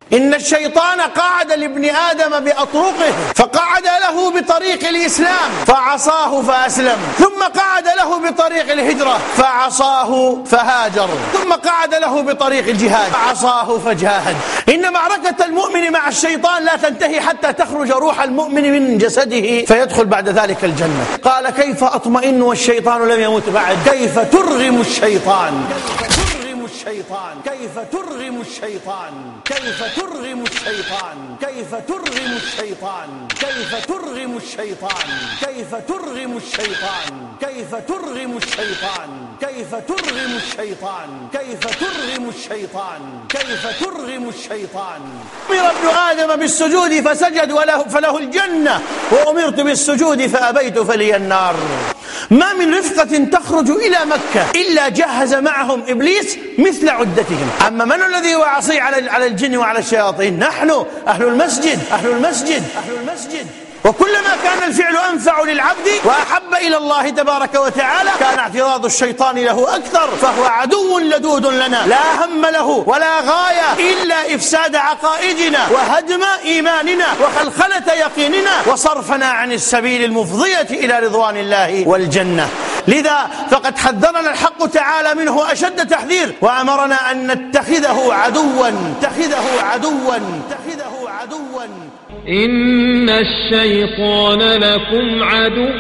إن الشيطان قعد لابن آدم بأطرقه، فقعد له بطريق الإسلام فعصاه فأسلم، ثم قعد له بطريق الهجرة فعصاه فهاجر، ثم قعد له بطريق الجهاد فعصاه فجاهد. إن معركة المؤمن مع الشيطان لا تنتهي حتى تخرج روح المؤمن من جسده فيدخل بعد ذلك الجنة. قال كيف أطمئن والشيطان لم يمت بعد؟ كيف ترغم الشيطان؟ كيف ترغم الشيطان؟ كيف ترغم الشيطان؟ كيف ترغم الشيطان؟ كيف ترغم الشيطان؟ كيف ترغم الشيطان؟ كيف ترغم الشيطان؟ كيف ترغم الشيطان؟ كيف ترغم الشيطان؟ كيف ترغم الشيطان؟ أمر ابن آدم بالسجود فسجد فله الجنة، وأمرت بالسجود فأبيت فلي النار. ما من رفقة تخرج إلى مكة إلا جهز معهم إبليس مثل عدتهم. أما من الذي هو عصي على الجن وعلى الشياطين؟ نحن أهل المسجد، أهل المسجد، أهل المسجد. وكلما كان الفعل أنفع للعبد وأحب إلى الله تبارك وتعالى كان اعتراض الشيطان له أكثر، فهو عدو لدود لنا لا هم له ولا غاية إلا إفساد عقائدنا وهدم إيماننا وخلخلة يقيننا وصرفنا عن السبيل المفضية إلى رضوان الله والجنة. لذا فقد حذرنا الحق تعالى منه أشد تحذير، وأمرنا أن نتخذه عدوا، نتخذه عدوا، نتخذه عدوا. إن الشيطان لكم عدو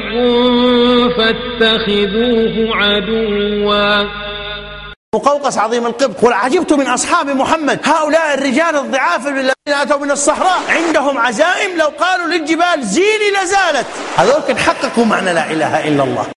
فاتخذوه عدوا. مقوقس عظيم القبط قل عجبت من أصحاب محمد هؤلاء الرجال الضعاف الذين أتوا من الصحراء عندهم عزائم لو قالوا للجبال زيني لزالت. هذول كان حققوا معنى لا إله إلا الله.